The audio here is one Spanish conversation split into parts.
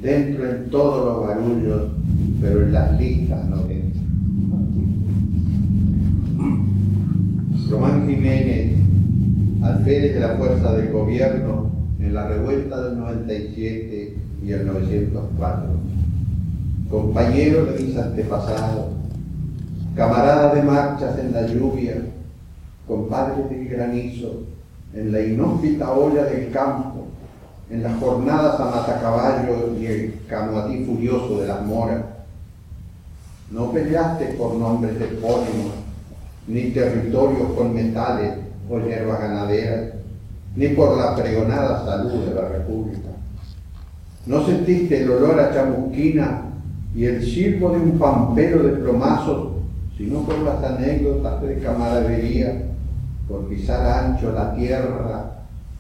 dentro en todos los barullos, pero en las listas no dentro. Román Jiménez, alférez de la fuerza del gobierno en la revuelta del 97 y el 904, compañero de mis antepasados, camarada de marchas en la lluvia, compadre del granizo, en la inhóspita olla del campo, en las jornadas a matacaballo y el canoatí furioso de las moras. No peleaste por nombres epónimos, ni territorios con metales o hierbas ganaderas, ni por la pregonada salud de la República. No sentiste el olor a chamusquina y el silbo de un pampero de plomazos, sino por las anécdotas de camaradería, por pisar ancho la tierra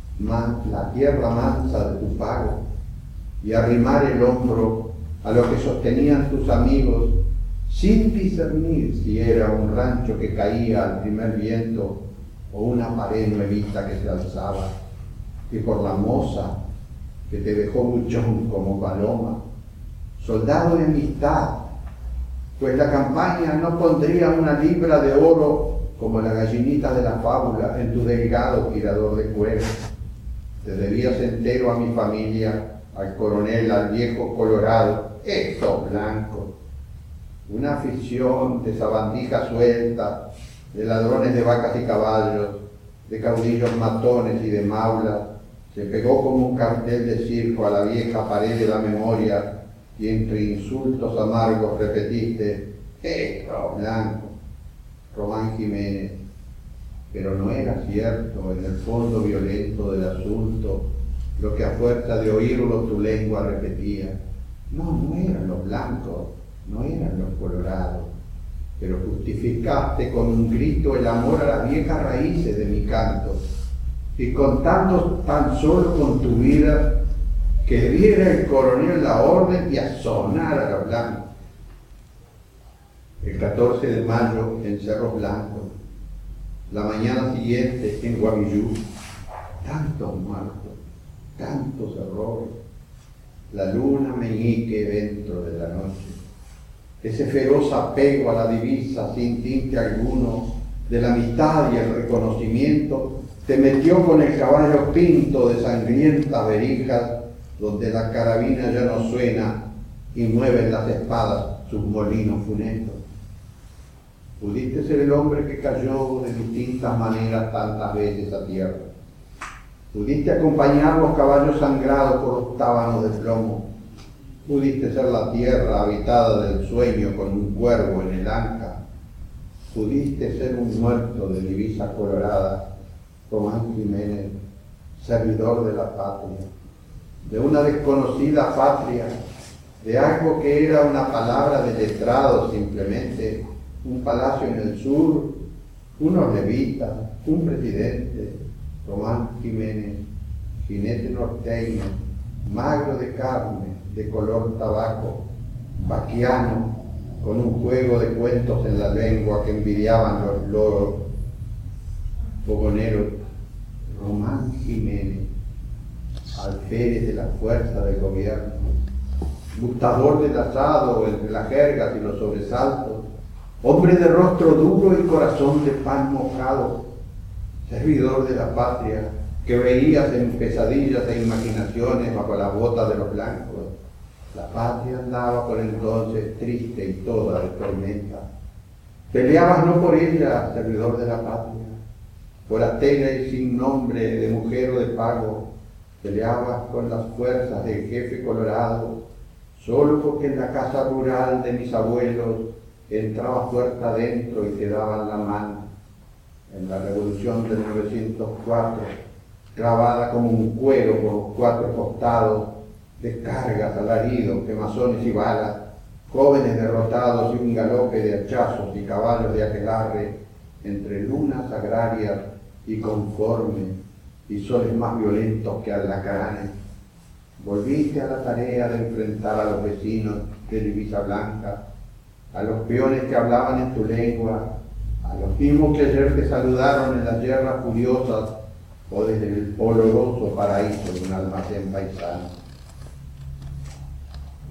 mansa de tu pago y arrimar el hombro a lo que sostenían tus amigos, sin discernir si era un rancho que caía al primer viento o una pared nuevita que se alzaba, y por la moza que te dejó buchón como paloma, soldado de amistad, pues la campaña no pondría una libra de oro como la gallinita de la fábula en tu delgado tirador de cuero. Te debías entero a mi familia, al coronel, al viejo colorado, estos blancos. Una afición de sabandija suelta, de ladrones de vacas y caballos, de caudillos matones y de maulas, se pegó como un cartel de circo a la vieja pared de la memoria y entre insultos amargos repetiste, ¡esto blanco! Román Jiménez. Pero no era cierto en el fondo violento del asunto lo que a fuerza de oírlo tu lengua repetía. No eran los blancos, no eran los colorados, pero justificaste con un grito el amor a las viejas raíces de mi canto, y contando tan solo con tu vida que diera el coronel la orden y a sonar a los blancos. El 14 de mayo en Cerros Blancos, la mañana siguiente en Guavillú, tantos muertos, tantos errores, la luna meñique dentro de la noche, ese feroz apego a la divisa sin tinte alguno de la amistad y el reconocimiento, te metió con el caballo pinto de sangrientas verijas, donde la carabina ya no suena y mueven las espadas sus molinos funestos. Pudiste ser el hombre que cayó de distintas maneras tantas veces a tierra. Pudiste acompañar los caballos sangrados por los tábanos de plomo. Pudiste ser la tierra habitada del sueño con un cuervo en el anca. Pudiste ser un muerto de divisa colorada, Román Jiménez, servidor de la patria, de una desconocida patria, de algo que era una palabra de letrado simplemente, un palacio en el sur, unos levitas, un presidente, Román Jiménez, jinete norteño, magro de carne, de color tabaco, vaquiano, con un juego de cuentos en la lengua que envidiaban los loros, fogoneros, Román Jiménez, alférez de la fuerza del gobierno, gustador del asado entre las jergas y los sobresaltos, hombre de rostro duro y corazón de pan mojado, servidor de la patria que veías en pesadillas e imaginaciones bajo las botas de los blancos. La patria andaba por entonces triste y toda de tormenta. Peleabas no por ella, servidor de la patria, por atena y sin nombre de mujer o de pago. Peleabas con las fuerzas del jefe colorado, solo porque en la casa rural de mis abuelos entraba fuerte adentro y te daban la mano. En la revolución del 904, clavada como un cuero por los cuatro costados, descargas, alaridos, quemazones y balas, jóvenes derrotados y un galope de hachazos y caballos de aquelarre, entre lunas agrarias y conformes y soles más violentos que alacranes. Volviste a la tarea de enfrentar a los vecinos de divisa blanca, a los peones que hablaban en tu lengua, a los mismos que ayer te saludaron en las guerras furiosas o desde el oloroso paraíso de un almacén paisano.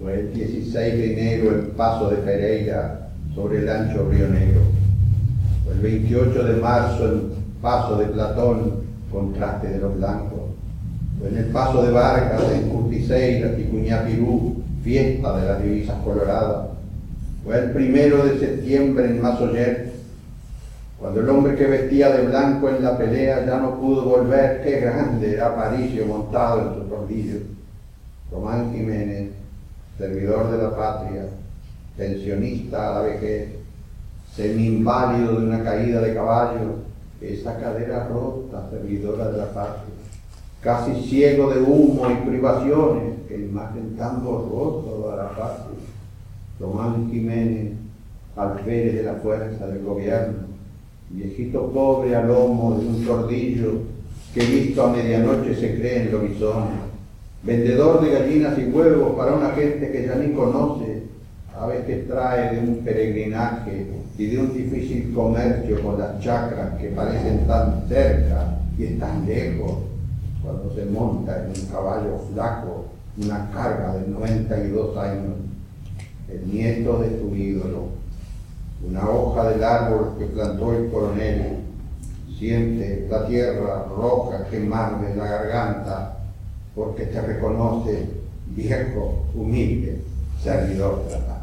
Fue el 16 de enero en Paso de Pereira, sobre el ancho Río Negro. Fue el 28 de marzo en Paso de Platón, contraste de los blancos. Fue en el Paso de Vargas, en Curticeira, Ticuñapirú, fiesta de las divisas coloradas. Fue el 1 de septiembre en Mazoyer, cuando el hombre que vestía de blanco en la pelea ya no pudo volver. Qué grande era Aparicio montado en su tordillo. Román Jiménez, servidor de la patria, pensionista a la vejez, semi-inválido de una caída de caballo, esa cadera rota, servidora de la patria, casi ciego de humo y privaciones, que imagen tan borrosa de la patria. Román Jiménez, alférez de la fuerza del gobierno, viejito pobre a lomo de un tordillo, que visto a medianoche se cree en lobizones, vendedor de gallinas y huevos para una gente que ya ni conoce, aves que trae de un peregrinaje y de un difícil comercio con las chacras que parecen tan cerca y están lejos, cuando se monta en un caballo flaco, una carga de 92 años, el nieto de su ídolo, una hoja del árbol que plantó el coronel, siente la tierra roja quemarle la garganta, porque te reconoce viejo, humilde, servidor de la patria.